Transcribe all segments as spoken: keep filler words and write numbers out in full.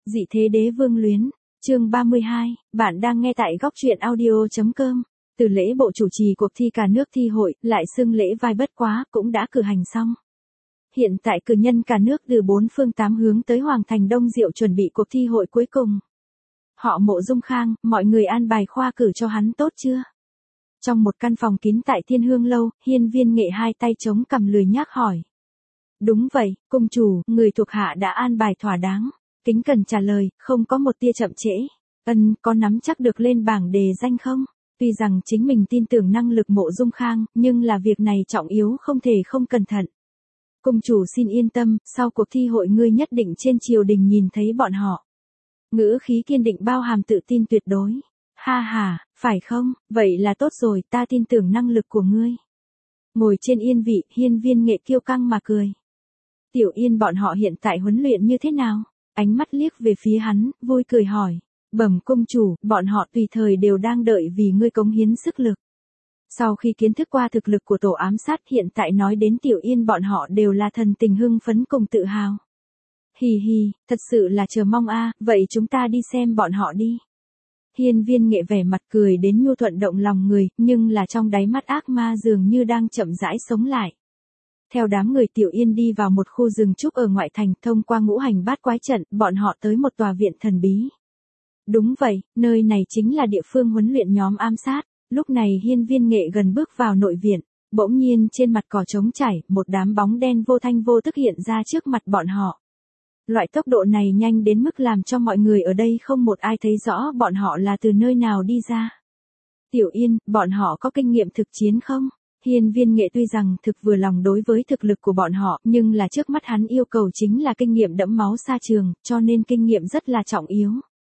Dị thế đế vương luyến, chương ba mươi hai, bạn đang nghe tại góc truyện audio.com. Từ lễ bộ chủ trì cuộc thi cả nước thi hội, lại xưng lễ vai bất quá, cũng đã cử hành xong. Hiện tại cử nhân cả nước từ bốn phương tám hướng tới Hoàng Thành Đông Diệu chuẩn bị cuộc thi hội cuối cùng. Họ Mộ Dung Khang, mọi người an bài khoa cử cho hắn tốt chưa? Trong một căn phòng kín tại Thiên Hương Lâu, Hiên Viên Nghệ hai tay chống cằm lười nhác hỏi. Đúng vậy, cung chủ, người thuộc hạ đã an bài thỏa đáng. Kính cần trả lời, không có một tia chậm trễ. Ân, có nắm chắc được lên bảng đề danh không? Tuy rằng chính mình tin tưởng năng lực Mộ Dung Khang, nhưng là việc này trọng yếu không thể không cẩn thận. Cung chủ xin yên tâm, sau cuộc thi hội ngươi nhất định trên triều đình nhìn thấy bọn họ. Ngữ khí kiên định bao hàm tự tin tuyệt đối. Ha ha, phải không, vậy là tốt rồi, ta tin tưởng năng lực của ngươi. Ngồi trên yên vị, Hiên Viên Nghệ kiêu căng mà cười. Tiểu Yên bọn họ hiện tại huấn luyện như thế nào? Ánh mắt liếc về phía hắn, vui cười hỏi. Bẩm cung chủ, bọn họ tùy thời đều đang đợi vì ngươi cống hiến sức lực. Sau khi kiến thức qua thực lực của tổ ám sát hiện tại nói đến Tiểu Yên bọn họ đều là thần tình hưng phấn cùng tự hào. Hì hì, thật sự là chờ mong a, vậy chúng ta đi xem bọn họ đi. Hiên Viên Nghệ vẻ mặt cười đến nhu thuận động lòng người, nhưng là trong đáy mắt ác ma dường như đang chậm rãi sống lại. Theo đám người Tiểu Yên đi vào một khu rừng trúc ở ngoại thành, thông qua ngũ hành bát quái trận, bọn họ tới một tòa viện thần bí. Đúng vậy, nơi này chính là địa phương huấn luyện nhóm ám sát. Lúc này Hiên Viên Nghệ gần bước vào nội viện, bỗng nhiên trên mặt cỏ trống chảy, một đám bóng đen vô thanh vô tức hiện ra trước mặt bọn họ. Loại tốc độ này nhanh đến mức làm cho mọi người ở đây không một ai thấy rõ bọn họ là từ nơi nào đi ra. Tiểu Yên, bọn họ có kinh nghiệm thực chiến không? Hiên Viên Nghệ tuy rằng thực vừa lòng đối với thực lực của bọn họ, nhưng là trước mắt hắn yêu cầu chính là kinh nghiệm đẫm máu xa trường, cho nên kinh nghiệm rất là trọng yếu.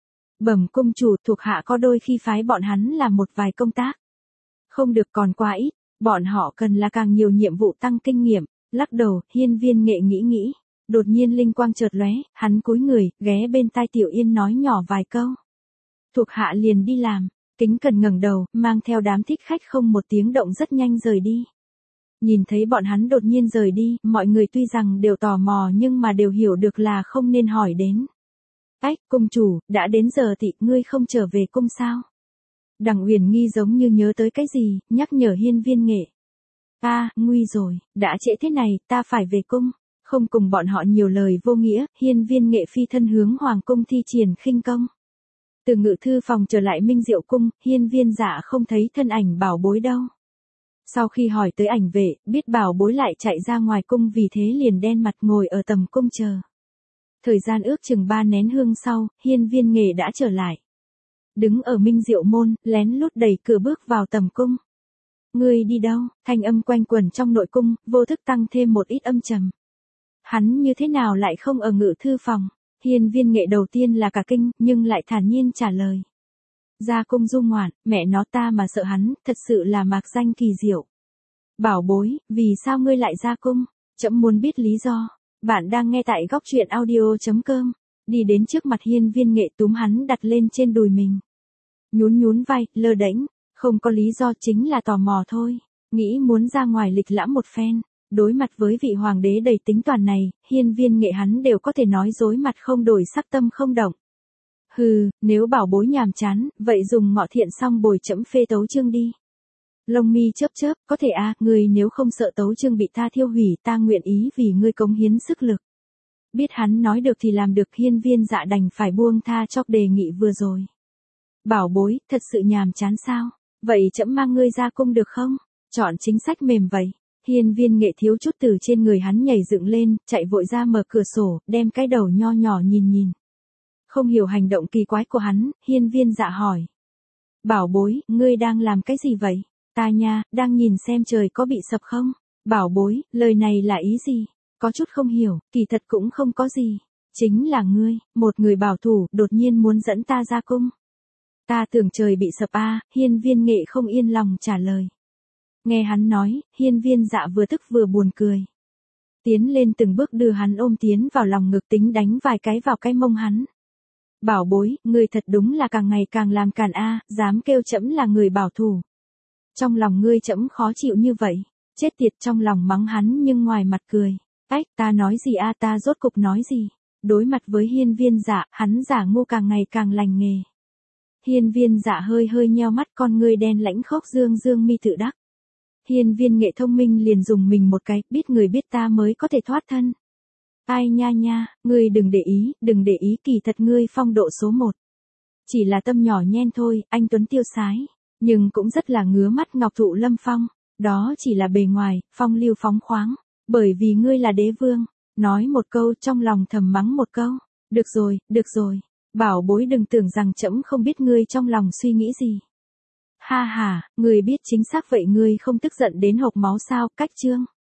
Bẩm cung chủ, thuộc hạ có đôi khi phái bọn hắn làm một vài công tác. Không được còn quá ít, bọn họ cần là càng nhiều nhiệm vụ tăng kinh nghiệm. Lắc đầu, Hiên Viên Nghệ nghĩ nghĩ. Đột nhiên linh quang chợt lóe, hắn cúi người, ghé bên tai Tiểu Yên nói nhỏ vài câu. Thuộc hạ liền đi làm. Kính cần ngẩng đầu, mang theo đám thích khách không một tiếng động rất nhanh rời đi. Nhìn thấy bọn hắn đột nhiên rời đi, mọi người tuy rằng đều tò mò nhưng mà đều hiểu được là không nên hỏi đến. Ách, cung chủ, đã đến giờ thì ngươi không trở về cung sao? Đằng Uyển Nghi giống như nhớ tới cái gì, nhắc nhở Hiên Viên Nghệ. A, à, nguy rồi, đã trễ thế này, ta phải về cung. Không cùng bọn họ nhiều lời vô nghĩa, Hiên Viên Nghệ phi thân hướng hoàng cung thi triển khinh công. Từ ngự thư phòng trở lại Minh Diệu cung, Hiên Viên Dạ không thấy thân ảnh bảo bối đâu. Sau khi hỏi tới ảnh vệ, biết bảo bối lại chạy ra ngoài cung vì thế liền đen mặt ngồi ở tầm cung chờ. Thời gian ước chừng ba nén hương sau, Hiên Viên Nghệ đã trở lại. Đứng ở Minh Diệu môn, lén lút đẩy cửa bước vào tầm cung. Ngươi đi đâu? Thanh âm quanh quẩn trong nội cung, vô thức tăng thêm một ít âm trầm. Hắn như thế nào lại không ở ngự thư phòng? Hiên Viên Nghệ đầu tiên là cả kinh, nhưng lại thản nhiên trả lời. Ra cung du ngoạn, mẹ nó ta mà sợ hắn, thật sự là mạc danh kỳ diệu. Bảo bối, vì sao ngươi lại ra cung? Trẫm muốn biết lý do. Bạn đang nghe tại góc truyện audio.com. Đi đến trước mặt Hiên Viên Nghệ túm hắn đặt lên trên đùi mình. Nhún nhún vai, lơ đễnh, không có lý do chính là tò mò thôi. Nghĩ muốn ra ngoài lịch lãm một phen. Đối mặt với vị hoàng đế đầy tính toán này, Hiên Viên Nghệ hắn đều có thể nói dối mặt không đổi sắc tâm không động. Hừ, nếu bảo bối nhàm chán, vậy dùng ngọ thiện xong bồi trẫm phê tấu chương đi. Lông mi chớp chớp, có thể a, à, ngươi nếu không sợ tấu chương bị ta thiêu hủy, ta nguyện ý vì ngươi cống hiến sức lực. Biết hắn nói được thì làm được, Hiên Viên Dạ đành phải buông tha cho đề nghị vừa rồi. Bảo bối, thật sự nhàm chán sao? Vậy trẫm mang ngươi ra cung được không? Chọn chính sách mềm vậy. Hiên Viên Nghệ thiếu chút từ trên người hắn nhảy dựng lên, chạy vội ra mở cửa sổ, đem cái đầu nho nhỏ nhìn nhìn. Không hiểu hành động kỳ quái của hắn, Hiên Viên Dạ hỏi. Bảo bối, ngươi đang làm cái gì vậy? Ta nha, đang nhìn xem trời có bị sập không? Bảo bối, lời này là ý gì? Có chút không hiểu, kỳ thật cũng không có gì. Chính là ngươi, một người bảo thủ, đột nhiên muốn dẫn ta ra cung. Ta tưởng trời bị sập a, à, Hiên Viên Nghệ không yên lòng trả lời. Nghe hắn nói, Hiên Viên Dạ vừa tức vừa buồn cười. Tiến lên từng bước đưa hắn ôm tiến vào lòng ngực tính đánh vài cái vào cái mông hắn. Bảo bối, ngươi thật đúng là càng ngày càng làm càn a, à, dám kêu trẫm là người bảo thủ. Trong lòng ngươi trẫm khó chịu như vậy, chết tiệt, trong lòng mắng hắn nhưng ngoài mặt cười. Ách, ta nói gì a, à, ta rốt cục nói gì? Đối mặt với hiên viên dạ, hắn giả ngu càng ngày càng lành nghề. Hiên viên dạ hơi hơi nheo mắt, con ngươi đen lãnh khốc dương dương mi tự đắc. Hiên viên nghệ thông minh liền dùng mình một cái, biết người biết ta mới có thể thoát thân. Ai nha nha, ngươi đừng để ý, đừng để ý, kỳ thật ngươi phong độ số một. Chỉ là tâm nhỏ nhen thôi, anh tuấn tiêu sái, nhưng cũng rất là ngứa mắt ngọc thụ lâm phong. Đó chỉ là bề ngoài, phong lưu phóng khoáng, bởi vì ngươi là đế vương. Nói một câu trong lòng thầm mắng một câu. Được rồi, được rồi, bảo bối đừng tưởng rằng trẫm không biết ngươi trong lòng suy nghĩ gì. Ha ha, ngươi biết chính xác vậy, ngươi không tức giận đến hộc máu sao? Cách chương.